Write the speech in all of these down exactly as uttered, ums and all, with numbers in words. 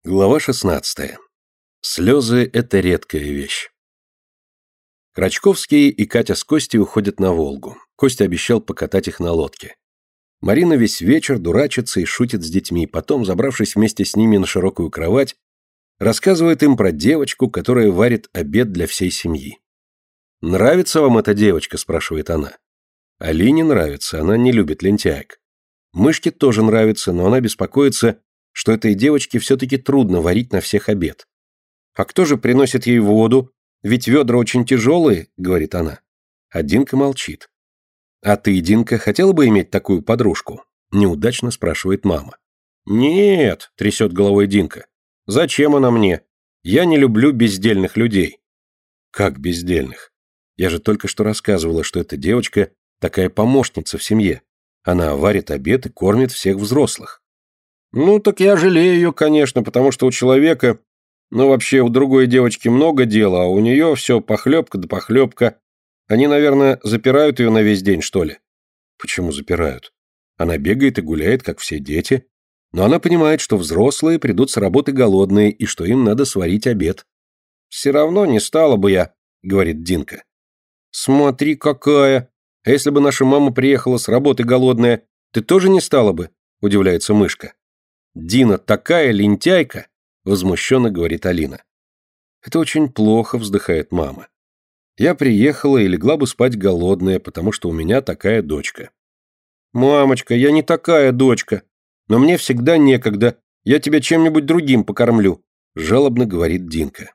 Глава шестнадцатая. Слезы – это редкая вещь. Крачковский и Катя с Костей уходят на Волгу. Костя обещал покатать их на лодке. Марина весь вечер дурачится и шутит с детьми, потом, забравшись вместе с ними на широкую кровать, рассказывает им про девочку, которая варит обед для всей семьи. «Нравится вам эта девочка?» – спрашивает она. Алине нравится, она не любит лентяек. Мышке тоже нравится, но она беспокоится, что этой девочке все-таки трудно варить на всех обед. «А кто же приносит ей воду? Ведь ведра очень тяжелые», — говорит она. А Динка молчит. «А ты, Динка, хотела бы иметь такую подружку?» — неудачно спрашивает мама. «Нет», — трясет головой Динка. «Зачем она мне? Я не люблю бездельных людей». «Как бездельных? Я же только что рассказывала, что эта девочка такая помощница в семье. Она варит обед и кормит всех взрослых». «Ну, так я жалею ее, конечно, потому что у человека, ну, вообще, у другой девочки много дела, а у нее все похлебка да похлебка. Они, наверное, запирают ее на весь день, что ли?» «Почему запирают? Она бегает и гуляет, как все дети, но она понимает, что взрослые придут с работы голодные и что им надо сварить обед». «Все равно не стала бы я», — говорит Динка. «Смотри, какая! А если бы наша мама приехала с работы голодная, ты тоже не стала бы?» — удивляется Мышка. «Дина такая лентяйка!» — возмущенно говорит Алина. «Это очень плохо», — вздыхает мама. «Я приехала и легла бы спать голодная, потому что у меня такая дочка». «Мамочка, я не такая дочка, но мне всегда некогда, я тебя чем-нибудь другим покормлю», — жалобно говорит Динка.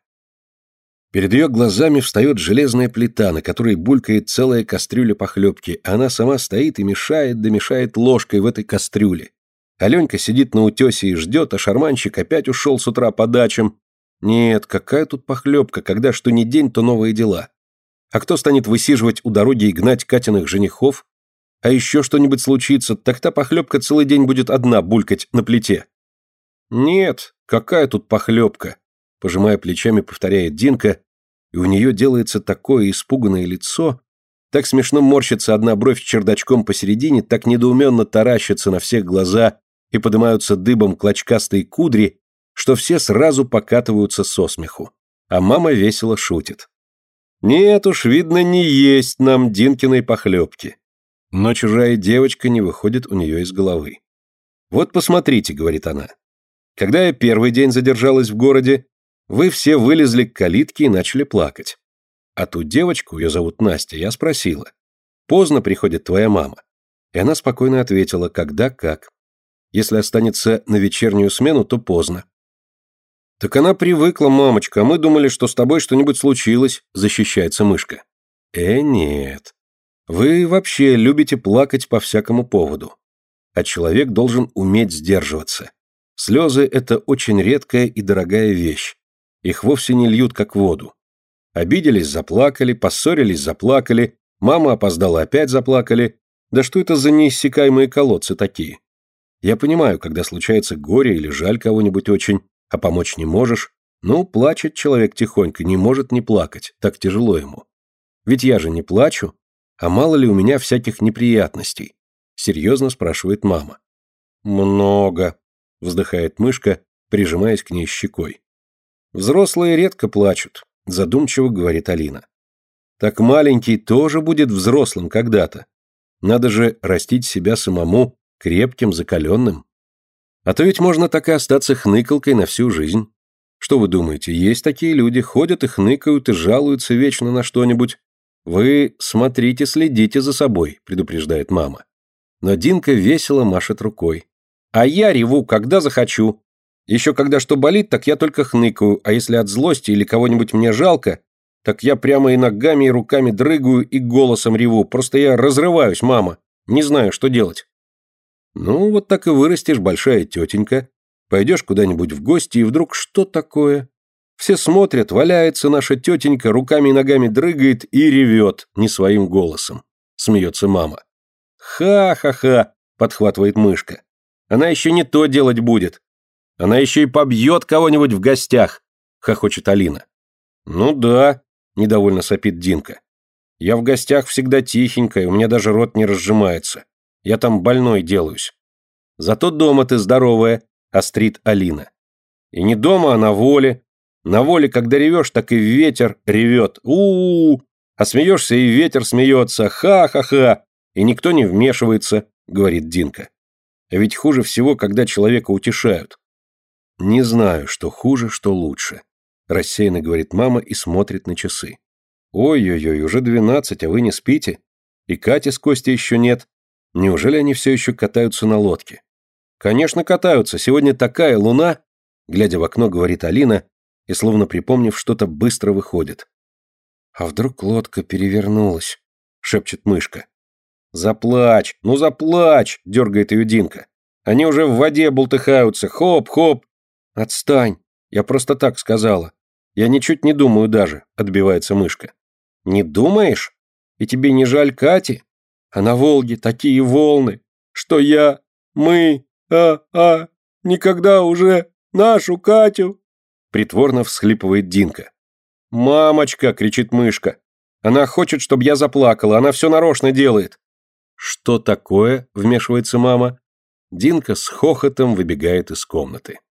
Перед ее глазами встает железная плита, на которой булькает целая кастрюля похлебки, а она сама стоит и мешает да мешает ложкой в этой кастрюле. Аленька сидит на утесе и ждет, а шарманщик опять ушел с утра по дачам. Нет, какая тут похлебка, когда что ни день, то новые дела. А кто станет высиживать у дороги и гнать Катиных женихов? А еще что-нибудь случится, так та похлебка целый день будет одна булькать на плите. Нет, какая тут похлебка, пожимая плечами, повторяет Динка, и у нее делается такое испуганное лицо, так смешно морщится одна бровь чердачком посередине, так недоуменно таращится на всех глаза и поднимаются дыбом клочкастые кудри, что все сразу покатываются со смеху. А мама весело шутит. «Нет уж, видно, не есть нам Динкиной похлебки». Но чужая девочка не выходит у нее из головы. «Вот посмотрите», — говорит она. «Когда я первый день задержалась в городе, вы все вылезли к калитке и начали плакать. А ту девочку, ее зовут Настя, я спросила: поздно приходит твоя мама?» И она спокойно ответила: когда как. Если останется на вечернюю смену, то поздно. «Так она привыкла, мамочка, а мы думали, что с тобой что-нибудь случилось», — защищается Мышка. «Э, нет. Вы вообще любите плакать по всякому поводу. А человек должен уметь сдерживаться. Слезы — это очень редкая и дорогая вещь. Их вовсе не льют, как воду. Обиделись — заплакали, поссорились — заплакали, мама опоздала — опять заплакали. Да что это за неиссякаемые колодцы такие? Я понимаю, когда случается горе или жаль кого-нибудь очень, а помочь не можешь, ну, плачет человек тихонько, не может не плакать, так тяжело ему. Ведь я же не плачу, а мало ли у меня всяких неприятностей?» Серьезно спрашивает мама. «Много», — вздыхает Мышка, прижимаясь к ней щекой. «Взрослые редко плачут», — задумчиво говорит Алина. «Так маленький тоже будет взрослым когда-то. Надо же растить себя самому крепким, закаленным. А то ведь можно так и остаться хныкалкой на всю жизнь. Что вы думаете, есть такие люди, ходят и хныкают и жалуются вечно на что-нибудь? Вы смотрите, следите за собой», — предупреждает мама. Но Динка весело машет рукой. «А я реву, когда захочу. Еще когда что болит, так я только хныкаю, а если от злости или кого-нибудь мне жалко, так я прямо и ногами, и руками дрыгаю, и голосом реву. Просто я разрываюсь, мама. Не знаю, что делать». «Ну, вот так и вырастешь, большая тетенька. Пойдешь куда-нибудь в гости, и вдруг что такое? Все смотрят, валяется наша тетенька, руками и ногами дрыгает и ревет не своим голосом», — смеется мама. «Ха-ха-ха», — подхватывает Мышка. «Она еще не то делать будет. Она еще и побьет кого-нибудь в гостях», — хохочет Алина. «Ну да», — недовольно сопит Динка. «Я в гостях всегда тихенькая, у меня даже рот не разжимается. Я там больной делаюсь». «Зато дома ты здоровая», — острит Алина. И не дома, а на воле. На воле, когда ревешь, так и ветер ревет. У-у-у! А смеешься, и ветер смеется. Ха-ха-ха! И никто не вмешивается, говорит Динка. А ведь хуже всего, когда человека утешают. Не знаю, что хуже, что лучше. Рассеянно говорит мама и смотрит на часы. Ой-ой-ой, уже двенадцать, а вы не спите? И Кати с Костей еще нет. Неужели они все еще катаются на лодке? Конечно, катаются. Сегодня такая луна, глядя в окно, говорит Алина, и, словно припомнив что-то, быстро выходит. А вдруг лодка перевернулась, шепчет мышка. Заплачь, ну заплачь, дергает ее Динка. Они уже в воде бултыхаются, хоп-хоп. Отстань, я просто так сказала. Я ничуть не думаю даже, отбивается мышка. Не думаешь? И тебе не жаль Кати? А на Волге такие волны, что я, мы, а-а, никогда уже нашу Катю. Притворно всхлипывает Динка. «Мамочка!» — кричит мышка. «Она хочет, чтобы я заплакала, она все нарочно делает». «Что такое?» — вмешивается мама. Динка с хохотом выбегает из комнаты.